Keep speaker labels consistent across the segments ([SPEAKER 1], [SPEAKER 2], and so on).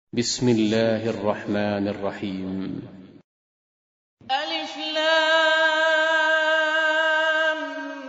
[SPEAKER 1] بسم الله الرحمن الرحيم.
[SPEAKER 2] ألف لام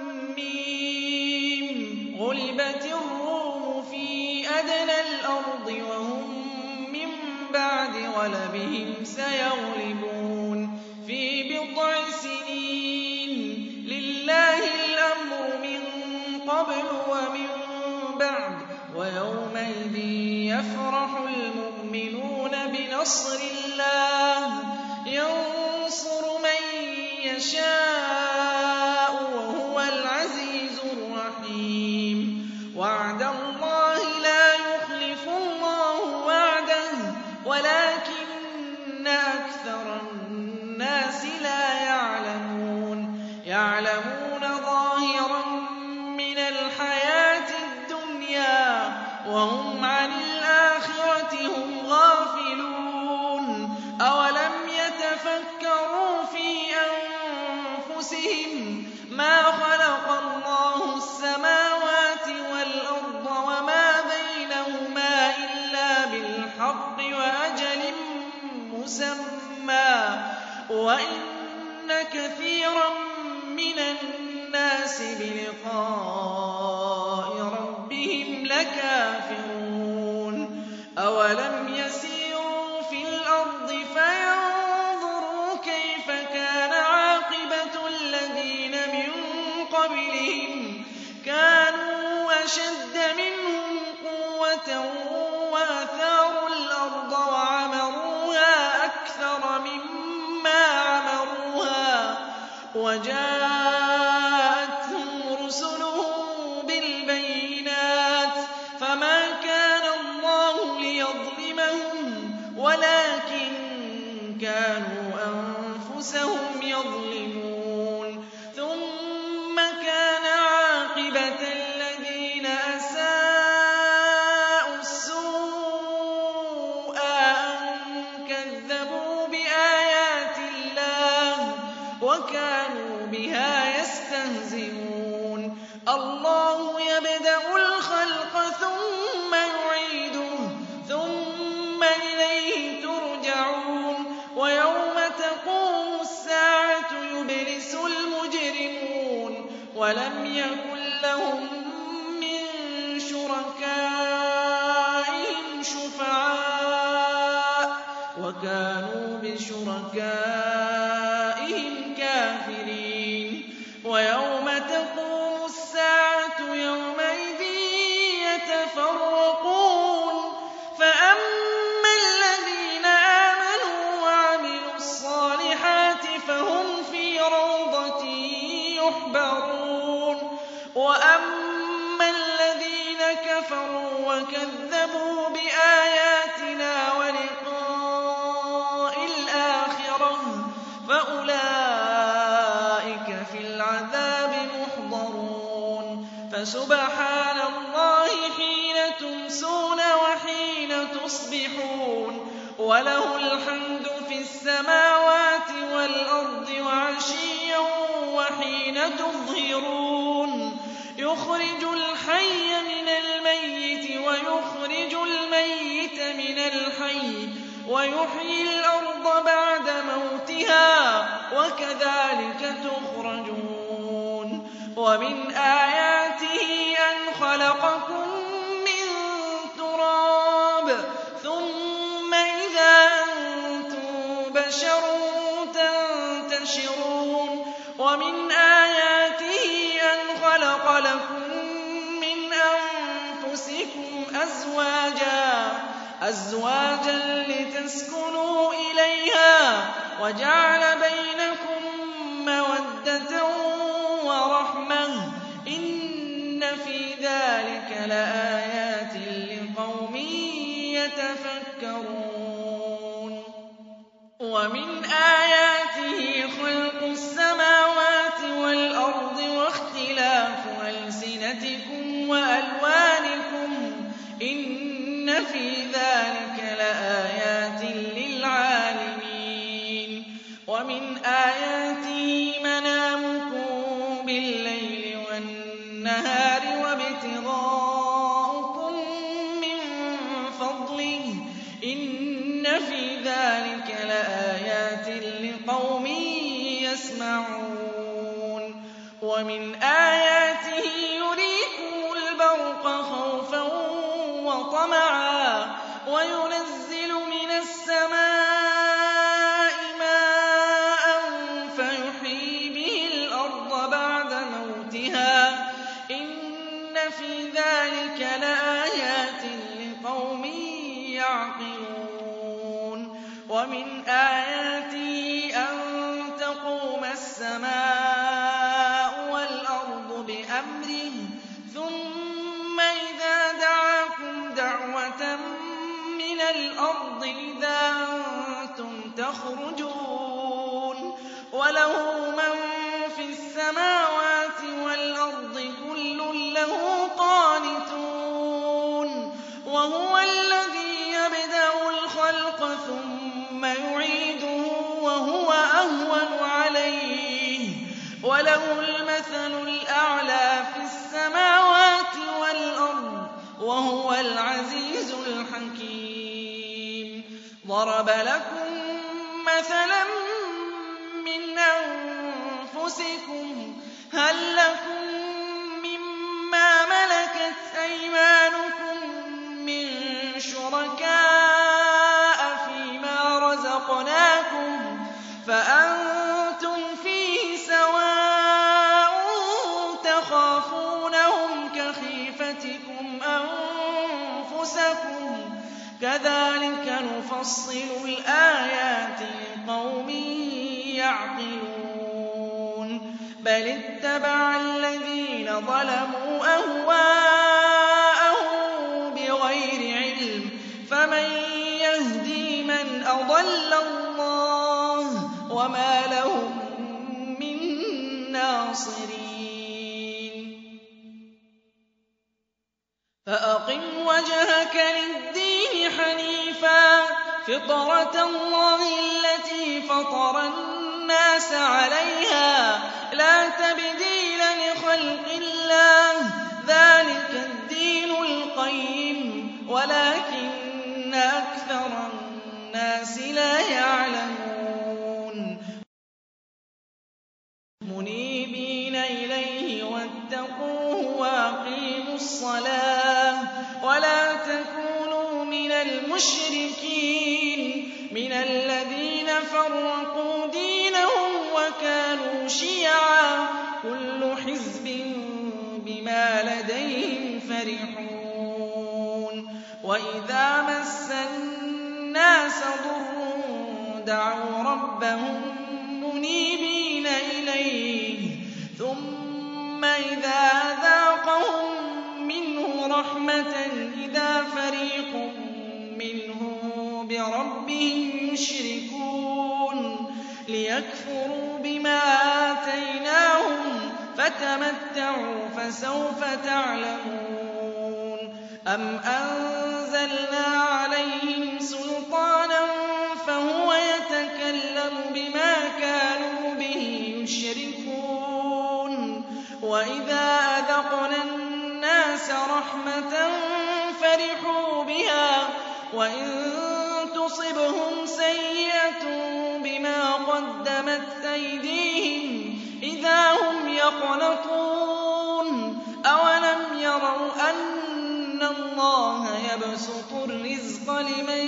[SPEAKER 2] ميم. غلبت الروم في أدنى الأرض وهم من بعد غلبهم سيغلبون في بضع سنين. لله الأمر من قبل ومن بعد ويومئذ يفرح المؤمنون بنصر الله ينصر من يشاء وهو العزيز الرحيم. وعد الله لا يخلف الله وعده ولكن أكثر الناس لا يعلمون ظاهرا من الحياة الدنيا وهم عن الآخرة هم غافلون. أولم يتفكروا في أنفسهم ما خلق الله السماوات والأرض وما بينهما إلا بالحق وأجل مسمى وإن كثيرا من الناس بلقاء ربهم لكافرون. أولم يسيروا في الأرض فينظروا كيف كان عاقبة الذين من قبلهم كانوا أشد منهم قوة وأثاروا الأرض وعمروها أكثر مما عمروها وجاءتهم رسلهم بالبينات فما كان الله ليظلمهم ولكن كانوا أنفسهم يظلمون. ثم كان عاقبة الذين أساءوا السوء أن كذبوا بآيات الله وكانوا بها يستهزئون. الله يبدأ الخلق ثم يعيده ثم إليه ترجعون. ويوم تقوم الساعة يبلس المجرمون ولم يكن لهم من شركائهم شفعاء وكانوا بشركائهم كافرين. ويوم تقوم الساعة يومئذ يتفرقون فأما الذين آمنوا وعملوا الصالحات فهم في روضة يحبرون وأما الذين كفروا وكذبوا بآياتنا ولقاء الآخرة فأولئك في العذاب محضرون. فسبحان الله حين تمسون وحين تصبحون وله الحمد في السماوات والأرض وعشيا وحين تظهرون. يخرج الحي من الميت ويخرج الميت من الحي ويحيي الأرض بعد موتها وكذلك تخرجون. ومن آياته أن خلقكم من تراب ثم إذا أنتم بشر تنتشرون. ومن آياته أن خلق لكم من أنفسكم أزواجا لتسكنوا إليها وجعل بينكم مودة ورحمة إن في ذلك لآيات لقوم يتفكرون. ومن آياته خلق السماوات والأرض واختلاف ألسنتكم وألوانكم إن في ذلك لآيات للعالمين. ومن آياته منامكم بالليل والنهار وابتغاؤكم من فضله إِنَّ فِي ذَٰلِكَ لَآيَاتٍ لِّقَوْمٍ يَسْمَعُونَ وَمِنْ آيَاتِهِ يُرِيكُمُ الْبَرْقَ خَوْفًا وَطَمَعًا وَيُنَزِّلُ مِنَ السَّمَاءِ مَاءً فَيُحْيِي بِهِ الْأَرْضَ بَعْدَ مَوْتِهَا ۚ إِنَّ فِي ذَٰلِكَ لَآيَاتٍ لِّقَوْمٍ يَعْقِلُونَ وَمِنْ آيَاتِهِ أَن تَقُومَ السَّمَاءُ وَالْأَرْضُ بِأَمْرِهِ ثُمَّ إِذَا دَعَاكُمْ دَعْوَةً مِّنَ الْأَرْضِ إِذَا أَنتُمْ تَخْرُجُونَ وَلَهُ مَن فِي السَّمَاوَاتِ وَالْأَرْضِ كُلٌّ لَّهُ قَانِتُونَ وَهُوَ الَّذِي يَبْدَأُ الْخَلْقَ ثُمَّ يُعِيدُهُ وَهُوَ أَهْوَنُ عَلَيْهِ وَلَهُ الْمَثَلُ الْأَعْلَىٰ فِي السَّمَاوَاتِ وَالْأَرْضِ وَهُوَ الْعَزِيزُ الْحَكِيمُ ضَرَبَ لَكُم مَّثَلًا مِّنْ أَنفُسِكُمْ هَل لَّكُم مِّمَّا مَلَكَتْ أَيْمَانُكُم مِّن شُرَكَاءَ فِيمَا رَزَقْنَاكُمْ فَأَنتُمْ فِيهِ سَوَاءٌ تَخَافُونَهُمْ كَخِيفَتِكُمْ أَنفُسَكُمْ ۚ كَذَٰلِكَ نُفَصِّلُ الْآيَاتِ لِقَوْمٍ يَعْقِلُونَ بَلِ اتَّبَعَ الَّذِينَ ظَلَمُوا أَهْوَاءَهُم بِغَيْرِ عِلْمٍ فَمَن يَهْدِي مَنْ أَضَلَّ اللَّهُ وَمَا لَهُم مِّن نَّاصِرِينَ فَأَقِمْ وَجْهَكَ لِلدِّينِ حَنِيفًا فِطْرَتَ اللَّهِ الَّتِي فَطَرَ النَّاسَ عَلَيْهَا لَا تَبْدِيلَ لِخَلْقِ اللَّهِ ۚ ذَٰلِكَ الدِّينُ الْقَيِّمُ وَلَٰكِنَّ أَكْثَرَ النَّاسِ لَا يَعْلَمُونَ مُنِيبِينَ إِلَيْهِ وَاتَّقُوهُ وَأَقِيمُوا الصَّلَاةَ وَلَا تَكُونُوا مِنَ الْمُشْرِكِينَ مِنَ الَّذِينَ فَرَّقُوا دِينَهُمْ وَكَانُوا شِيَعًا ۖ كُلُّ حِزْبٍ بِمَا لَدَيْهِمْ فَرِحُونَ وَإِذَا مَسَّ النَّاسَ ضُرٌّ دَعَوْا رَبَّهُم مُّنِيبِينَ إِلَيْهِ ثُمَّ إِذَا أَذَاقَهُم مِّنْهُ رَحْمَةً إِذَا فَرِيقٌ مِّنْهُم بِرَبِّهِمْ يُشْرِكُونَ لِيَكْفُرُوا بِمَا آتَيْنَاهُمْ فَتَمَتَّعُوا فَسَوْفَ تَعْلَمُونَ أَمْ أَنزَلْنَا عَلَيْهِمْ سُلْطَانًا فَهُوَ يَتَكَلَّمُ بِمَا كَانُوا بِهِ يُشْرِكُونَ وَإِذَا أَذَقْنَا النَّاسَ رَحْمَةً فَرِحُوا بِهَا وَإِن تُصِبْهُمْ سَيِّئَةٌ بِمَا قَدَّمَتْ أَيْدِيهِمْ إِذَا هُمْ يَقْنَطُونَ أَوَلَمْ يَرَوْا أَنَّ اللَّهَ يَبْسُطُ الرِّزْقَ لِمَن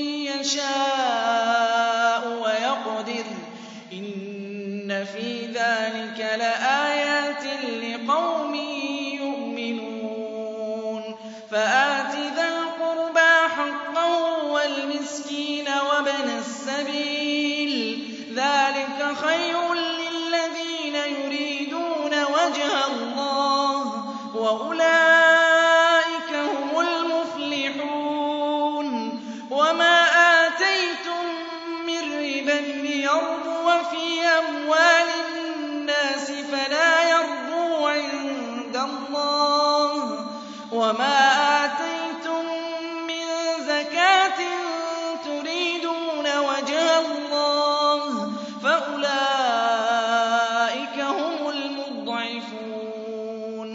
[SPEAKER 2] يَشَاءُ وَيَقْدِرُ ۚ إِنَّ فِي ذَٰلِكَ لَآيَاتٍ لِّقَوْمٍ يُؤْمِنُونَ فَآتِ ذَا الْقُرْبَىٰ حَقَّهُ وَالْمِسْكِينَ وَابْنَ السَّبِيلِ ۚ ذَٰلِكَ خَيْرٌ لِّلَّذِينَ يُرِيدُونَ وَجْهَ اللَّهِ ۖ وَأُولَٰئِكَ هُمُ الْمُفْلِحُونَ وَمَا آتَيْتُم مِّن رِّبًا لِّيَرْبُوَ فِي أَمْوَالِ النَّاسِ فَلَا يَرْبُو عِندَ اللَّهِ ۖ وَمَا آتَيْتُم مِّن زَكَاةٍ تُرِيدُونَ وَجْهَ اللَّهِ فَأُولَٰئِكَ هُمُ الْمُضْعِفُونَ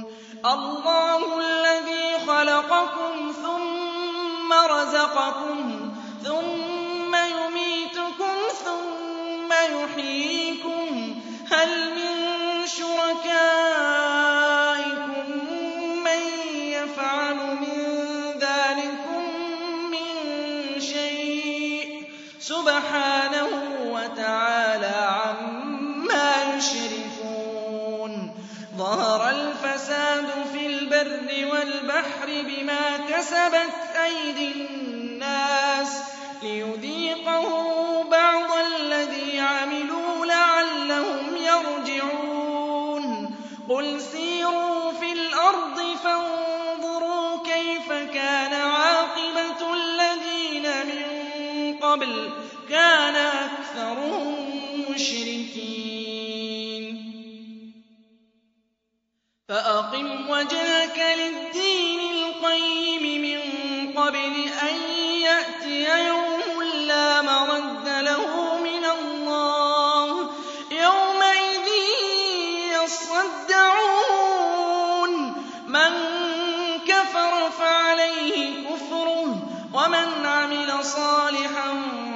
[SPEAKER 2] اللَّهُ الَّذِي خَلَقَكُمْ ثُمَّ رَزَقَكُمْ يحييكم هل من شركائكم من يفعل من ذلكم من شيء سبحانه وتعالى عما يشركون ظهر الفساد في البر والبحر بما كسبت أيدي الناس ليذيقهم بعض الذي عملوا لعلهم يرجعون قل سيروا في الأرض فانظروا كيف كان عاقبة الذين من قبل كان أكثرهم مشركين فأقم وجهك للدين القيم من قبل أن يأتي يوم لا مرد له من الله يومئذ يصدعون من كفر فعليه كفره ومن عمل صالحا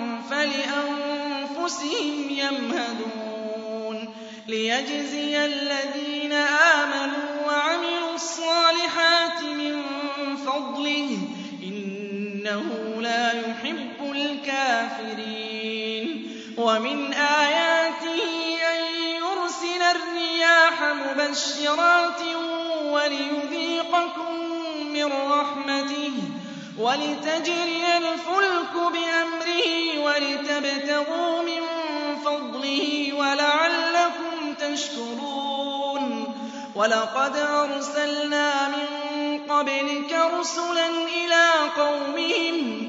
[SPEAKER 2] فلأنفسهم يمهدون ليجزي الذين آمنوا وعملوا الصالحات من فضله إنه لا يحب الكافرين ومن آياته أن يرسل الرياح مبشرات وليذيقكم من رحمته ولتجري الفلك بأمره ولتبتغوا من فضله ولعلكم تشكرون ولقد أرسلنا من قبلك رسلا إلى قومهم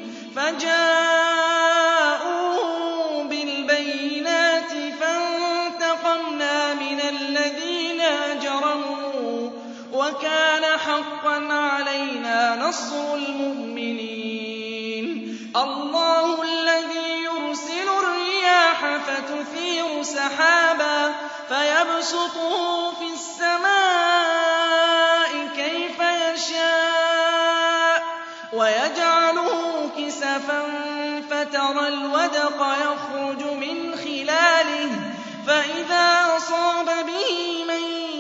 [SPEAKER 2] فجاءوهم بالبينات فانتقمنا من الذين أجرموا وكان حقا علينا نصر المؤمنين الله الذي يرسل الرياح فتثير سحابا فيبسطه في السماء كيف يشاء ويجعله كسفا فترى الودق يخرج من خلاله فإذا أصاب به من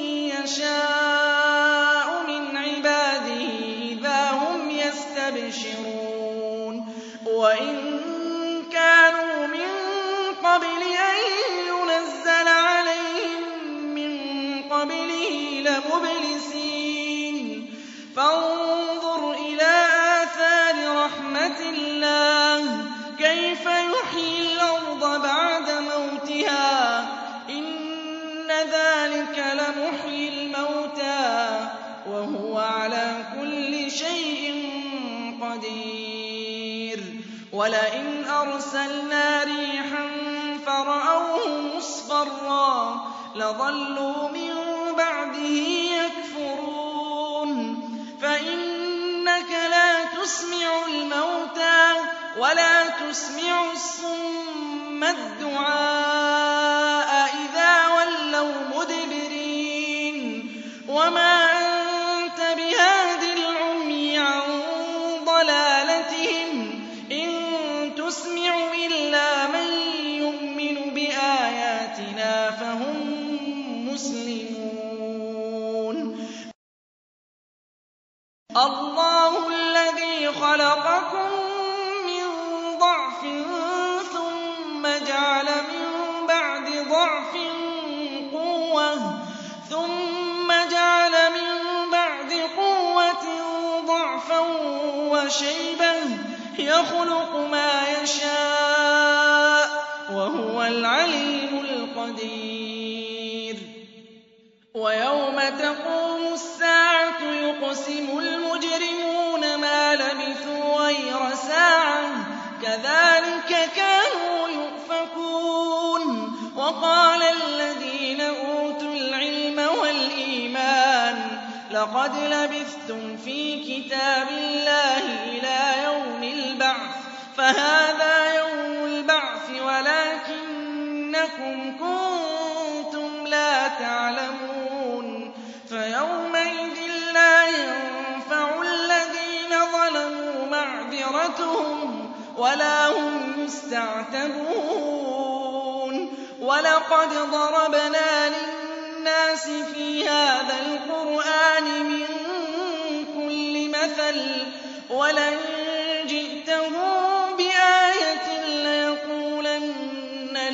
[SPEAKER 2] يشاء من عباده إذا هم يستبشرون وإن كانوا من قبل أن ينزل عليهم من قبله لمبلسين فانظر إلى آثار رحمة الله كيف يحيي الأرض بعد موتها إن ذلك لمحيي الموتى وهو على كل شيء قدير ولئن أرسلنا ريحا فرأوه مصفرا لظلوا من بعده يكفرون فإنك لا تسمع الموتى ولا تسمع الصم الدعاء إذا ولوا مدبرين وما أنت بهاد العمي عن ضلالتهم إن تسمع إلا من يؤمن بآياتنا فهم مسلمون الله الذي خلقكم من ضعف ثم جعل من بعد ضعف قوة ثم جعل من بعد قوة ضعفا وشيبة يخلق ما يشاء وهو العليم القدير ويوم تقوم الساعة يقسم المجرمون ما لبثوا غير ساعة كذلك كانوا يؤفكون وقال الذين أوتوا العلم والإيمان لقد لبثتم في كتاب الله إلى يوم البعث فهذا يوم البعث ولكنكم كنتم لا تعلمون فيومئذ لا ينفع الذين ظلموا معذرتهم ولا هم يستعتبون وَلَقَدْ ضَرَبْنَا لِلنَّاسِ فِي هَٰذَا الْقُرْآنِ مِن كُلِّ مَثَلٍ وَلَئِن جِئْتَهُم بِآيَةٍ لَّيَقُولَنَّ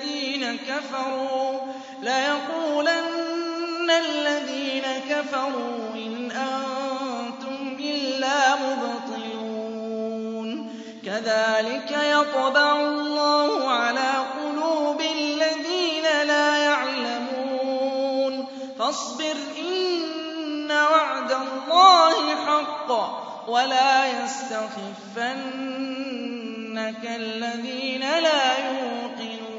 [SPEAKER 2] الَّذِينَ كَفَرُوا إِنْ أَنتُمْ إِلَّا مُبْطِلُونَ كَذَٰلِكَ يَطْبَعُ اللَّهُ عَلَىٰ قُلُوبِ الَّذِينَ لَا يَعْلَمُونَ فَاصْبِرْ إِنَّ وَعْدَ اللَّهِ حَقٌّ وَلَا يَسْتَخِفَّنَّكَ الَّذِينَ لَا يُوقِنُونَ